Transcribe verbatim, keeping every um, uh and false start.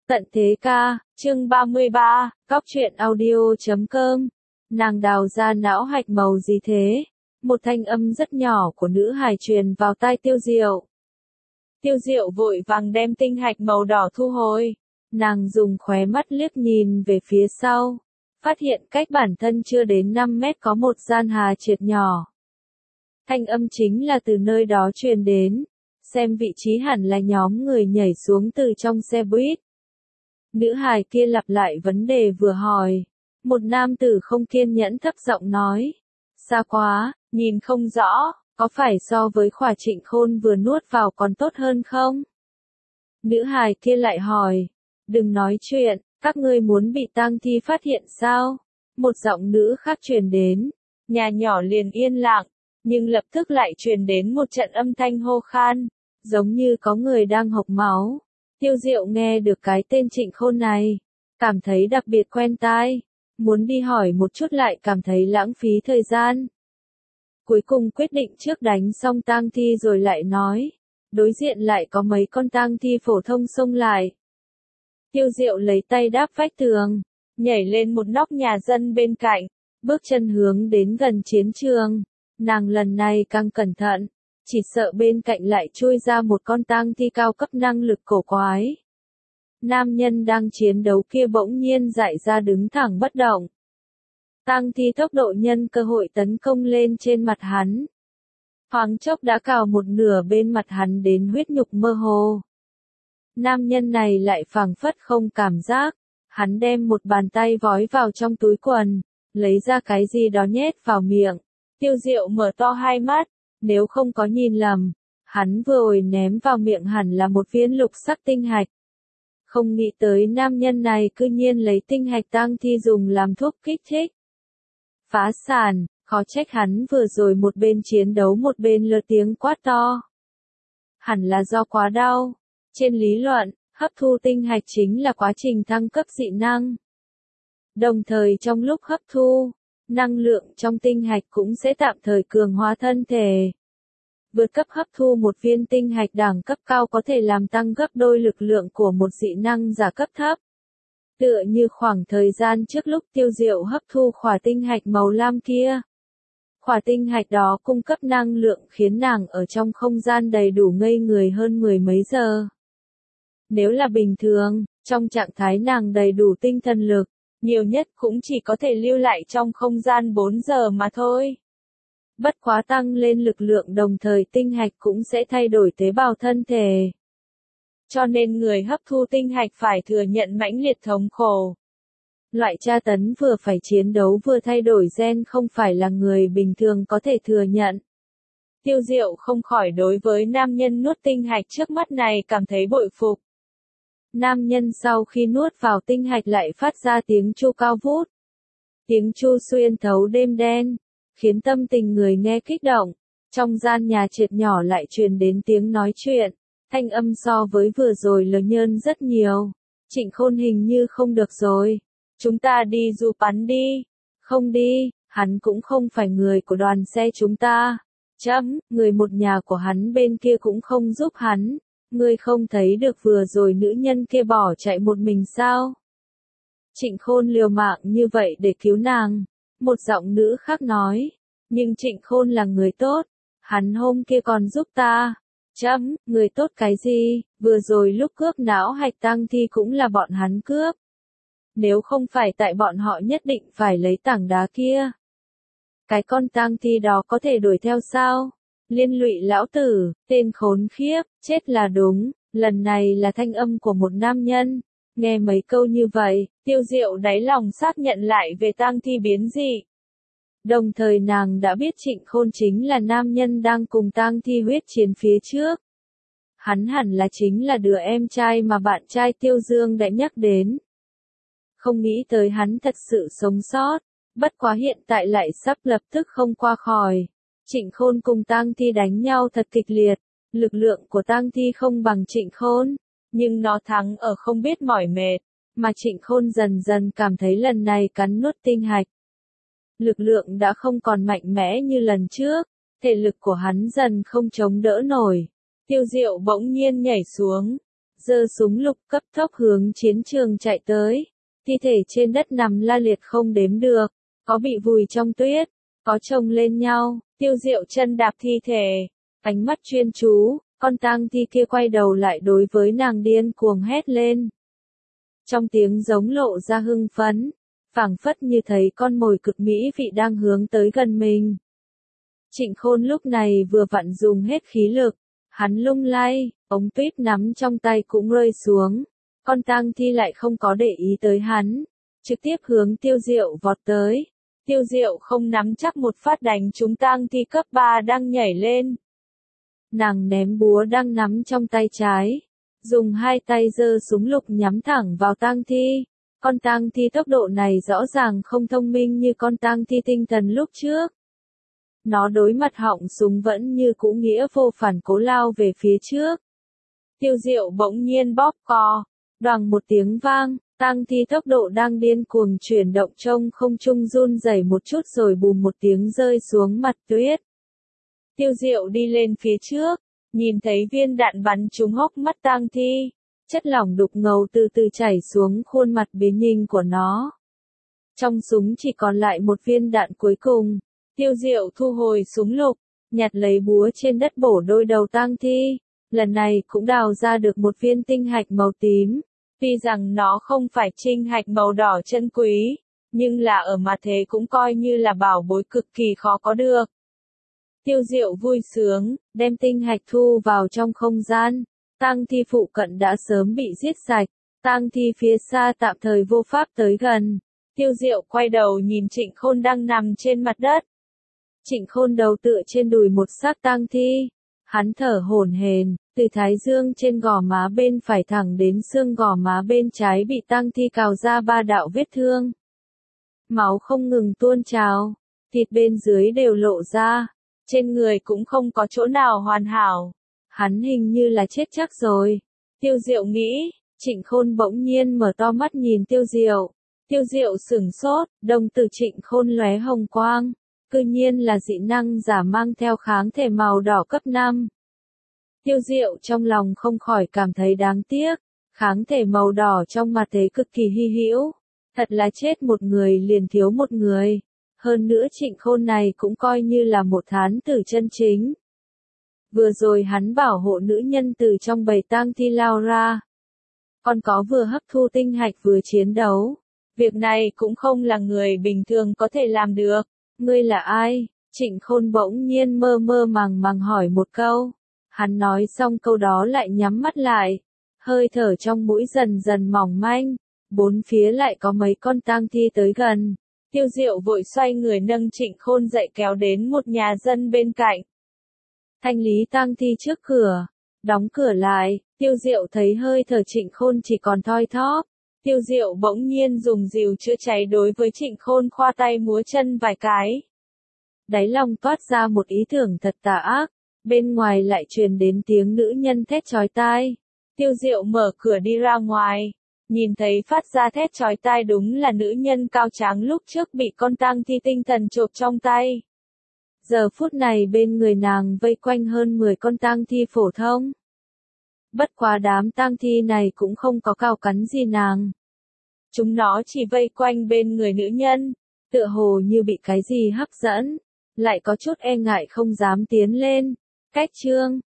Tận thế ca, chương ba mươi ba, góc truyện audio chấm com. Nàng đào ra não hạch màu gì thế? Một thanh âm rất nhỏ của nữ hài truyền vào tai Tiêu Diệu. Tiêu Diệu vội vàng đem tinh hạch màu đỏ thu hồi. Nàng dùng khóe mắt liếc nhìn về phía sau, phát hiện cách bản thân chưa đến năm mét có một gian hà triệt nhỏ. Thanh âm chính là từ nơi đó truyền đến, xem vị trí hẳn là nhóm người nhảy xuống từ trong xe buýt. Nữ hài kia lặp lại vấn đề vừa hỏi. Một nam tử không kiên nhẫn thấp giọng nói. Xa quá, nhìn không rõ, có phải so với khỏa Trịnh Khôn vừa nuốt vào còn tốt hơn không? Nữ hài kia lại hỏi. Đừng nói chuyện, các ngươi muốn bị tang thi phát hiện sao? Một giọng nữ khác truyền đến. Nhà nhỏ liền yên lặng, nhưng lập tức lại truyền đến một trận âm thanh hô khan, giống như có người đang hộc máu. Tiêu Diệu nghe được cái tên Trịnh Khôn này, cảm thấy đặc biệt quen tai, muốn đi hỏi một chút lại cảm thấy lãng phí thời gian. Cuối cùng quyết định trước đánh xong tang thi rồi lại nói, đối diện lại có mấy con tang thi phổ thông xông lại. Tiêu Diệu lấy tay đáp vách tường, nhảy lên một nóc nhà dân bên cạnh, bước chân hướng đến gần chiến trường. Nàng lần này càng cẩn thận, chỉ sợ bên cạnh lại chui ra một con tang thi cao cấp năng lực cổ quái. Nam nhân đang chiến đấu kia bỗng nhiên dại ra đứng thẳng bất động. Tang thi tốc độ nhân cơ hội tấn công lên trên mặt hắn. Thoáng chốc đã cào một nửa bên mặt hắn đến huyết nhục mơ hồ. Nam nhân này lại phảng phất không cảm giác, hắn đem một bàn tay vói vào trong túi quần, lấy ra cái gì đó nhét vào miệng. Tiêu Diệu mở to hai mắt. Nếu không có nhìn lầm, hắn vừa rồi ném vào miệng hẳn là một viên lục sắc tinh hạch. Không nghĩ tới nam nhân này cư nhiên lấy tinh hạch tang thi dùng làm thuốc kích thích. Phá sản, khó trách hắn vừa rồi một bên chiến đấu một bên lơ tiếng quát to. Hẳn là do quá đau. Trên lý luận, hấp thu tinh hạch chính là quá trình thăng cấp dị năng. Đồng thời trong lúc hấp thu, năng lượng trong tinh hạch cũng sẽ tạm thời cường hóa thân thể. Vượt cấp hấp thu một viên tinh hạch đẳng cấp cao có thể làm tăng gấp đôi lực lượng của một dị năng giả cấp thấp. Tựa như khoảng thời gian trước lúc Tiêu Diệu hấp thu khỏa tinh hạch màu lam kia. Khỏa tinh hạch đó cung cấp năng lượng khiến nàng ở trong không gian đầy đủ ngây người hơn mười mấy giờ. Nếu là bình thường, trong trạng thái nàng đầy đủ tinh thần lực, nhiều nhất cũng chỉ có thể lưu lại trong không gian bốn giờ mà thôi. Bất quá tăng lên lực lượng đồng thời tinh hạch cũng sẽ thay đổi tế bào thân thể. Cho nên người hấp thu tinh hạch phải thừa nhận mãnh liệt thống khổ. Loại tra tấn vừa phải chiến đấu vừa thay đổi gen không phải là người bình thường có thể thừa nhận. Tiêu Diệu không khỏi đối với nam nhân nuốt tinh hạch trước mắt này cảm thấy bội phục. Nam nhân sau khi nuốt vào tinh hạch lại phát ra tiếng chu cao vút. Tiếng chu xuyên thấu đêm đen, khiến tâm tình người nghe kích động. Trong gian nhà triệt nhỏ lại truyền đến tiếng nói chuyện, thanh âm so với vừa rồi lớn nhơn rất nhiều. Trịnh Khôn hình như không được rồi. Chúng ta đi du bắn đi. Không đi, hắn cũng không phải người của đoàn xe chúng ta. Chấm, người một nhà của hắn bên kia cũng không giúp hắn. Ngươi không thấy được vừa rồi nữ nhân kia bỏ chạy một mình sao? Trịnh Khôn liều mạng như vậy để cứu nàng. Một giọng nữ khác nói. Nhưng Trịnh Khôn là người tốt. Hắn hôm kia còn giúp ta. Chấm, người tốt cái gì? Vừa rồi lúc cướp não hạch tang thi cũng là bọn hắn cướp. Nếu không phải tại bọn họ nhất định phải lấy tảng đá kia. Cái con tang thi đó có thể đuổi theo sao? Liên lụy lão tử, tên khốn khiếp, chết là đúng, lần này là thanh âm của một nam nhân. Nghe mấy câu như vậy, Tiêu Diệu đáy lòng xác nhận lại về tang thi biến dị. Đồng thời nàng đã biết Trịnh Khôn chính là nam nhân đang cùng tang thi huyết chiến phía trước. Hắn hẳn là chính là đứa em trai mà bạn trai Tiêu Dương đã nhắc đến. Không nghĩ tới hắn thật sự sống sót, bất quá hiện tại lại sắp lập tức không qua khỏi. Trịnh Khôn cùng tang thi đánh nhau thật kịch liệt, lực lượng của tang thi không bằng Trịnh Khôn, nhưng nó thắng ở không biết mỏi mệt, mà Trịnh Khôn dần dần cảm thấy lần này cắn nuốt tinh hạch. Lực lượng đã không còn mạnh mẽ như lần trước, thể lực của hắn dần không chống đỡ nổi. Tiêu Diệu bỗng nhiên nhảy xuống, giơ súng lục cấp tốc hướng chiến trường chạy tới. Thi thể trên đất nằm la liệt không đếm được, có bị vùi trong tuyết, có chồng lên nhau, Tiêu Diệu chân đạp thi thể, ánh mắt chuyên chú, con tang thi kia quay đầu lại đối với nàng điên cuồng hét lên. Trong tiếng giống lộ ra hưng phấn, phảng phất như thấy con mồi cực mỹ vị đang hướng tới gần mình. Trịnh Khôn lúc này vừa vặn dùng hết khí lực, hắn lung lay, ống tuyết nắm trong tay cũng rơi xuống, con tang thi lại không có để ý tới hắn, trực tiếp hướng Tiêu Diệu vọt tới. Tiêu Diệu không nắm chắc một phát đánh trúng tang thi cấp ba đang nhảy lên. Nàng ném búa đang nắm trong tay trái, dùng hai tay giơ súng lục nhắm thẳng vào tang thi. Con tang thi tốc độ này rõ ràng không thông minh như con tang thi tinh thần lúc trước. Nó đối mặt họng súng vẫn như cũ nghĩa vô phản cố lao về phía trước. Tiêu Diệu bỗng nhiên bóp cò, đoàng một tiếng vang, tang thi tốc độ đang điên cuồng chuyển động trong không trung run rẩy một chút rồi bùm một tiếng rơi xuống mặt tuyết. Tiêu Diệu đi lên phía trước, nhìn thấy viên đạn bắn trúng hốc mắt tang thi, chất lỏng đục ngầu từ từ chảy xuống khuôn mặt biến hình của nó. Trong súng chỉ còn lại một viên đạn cuối cùng. Tiêu Diệu thu hồi súng lục, nhặt lấy búa trên đất bổ đôi đầu tang thi, lần này cũng đào ra được một viên tinh hạch màu tím. Tuy rằng nó không phải trinh hạch màu đỏ chân quý, nhưng là ở mặt thế cũng coi như là bảo bối cực kỳ khó có được. Tiêu Diệu vui sướng, đem tinh hạch thu vào trong không gian, tang thi phụ cận đã sớm bị giết sạch, tang thi phía xa tạm thời vô pháp tới gần. Tiêu Diệu quay đầu nhìn Trịnh Khôn đang nằm trên mặt đất. Trịnh Khôn đầu tựa trên đùi một xác tang thi, hắn thở hổn hển, từ thái dương trên gò má bên phải thẳng đến xương gò má bên trái bị tang thi cào ra ba đạo vết thương. Máu không ngừng tuôn trào, thịt bên dưới đều lộ ra, trên người cũng không có chỗ nào hoàn hảo. Hắn hình như là chết chắc rồi. Tiêu Diệu nghĩ, Trịnh Khôn bỗng nhiên mở to mắt nhìn Tiêu Diệu. Tiêu Diệu sửng sốt, đồng tử Trịnh Khôn lóe hồng quang. Cư nhiên là dị năng giả mang theo kháng thể màu đỏ cấp năm. Tiêu Diệu trong lòng không khỏi cảm thấy đáng tiếc, kháng thể màu đỏ trong mặt thế cực kỳ hy hữu, thật là chết một người liền thiếu một người, hơn nữa Trịnh Khôn này cũng coi như là một thán tử chân chính. Vừa rồi hắn bảo hộ nữ nhân từ trong bầy tang thi lao ra, còn có vừa hấp thu tinh hạch vừa chiến đấu, việc này cũng không là người bình thường có thể làm được. Ngươi là ai? Trịnh Khôn bỗng nhiên mơ mơ màng màng hỏi một câu. Hắn nói xong câu đó lại nhắm mắt lại. Hơi thở trong mũi dần dần mỏng manh. Bốn phía lại có mấy con tang thi tới gần. Tiêu Diệu vội xoay người nâng Trịnh Khôn dậy kéo đến một nhà dân bên cạnh. Thanh lý tang thi trước cửa. Đóng cửa lại. Tiêu Diệu thấy hơi thở Trịnh Khôn chỉ còn thoi thóp. Tiêu Diệu bỗng nhiên dùng dìu chữa cháy đối với Trịnh Khôn khoa tay múa chân vài cái. Đáy lòng toát ra một ý tưởng thật tà ác, bên ngoài lại truyền đến tiếng nữ nhân thét chói tai. Tiêu Diệu mở cửa đi ra ngoài, nhìn thấy phát ra thét chói tai đúng là nữ nhân cao tráng lúc trước bị con tang thi tinh thần chộp trong tay. Giờ phút này bên người nàng vây quanh hơn mười con tang thi phổ thông. Bất quá đám tang thi này cũng không có cào cắn gì nàng. Chúng nó chỉ vây quanh bên người nữ nhân, tựa hồ như bị cái gì hấp dẫn, lại có chút e ngại không dám tiến lên. Cách chương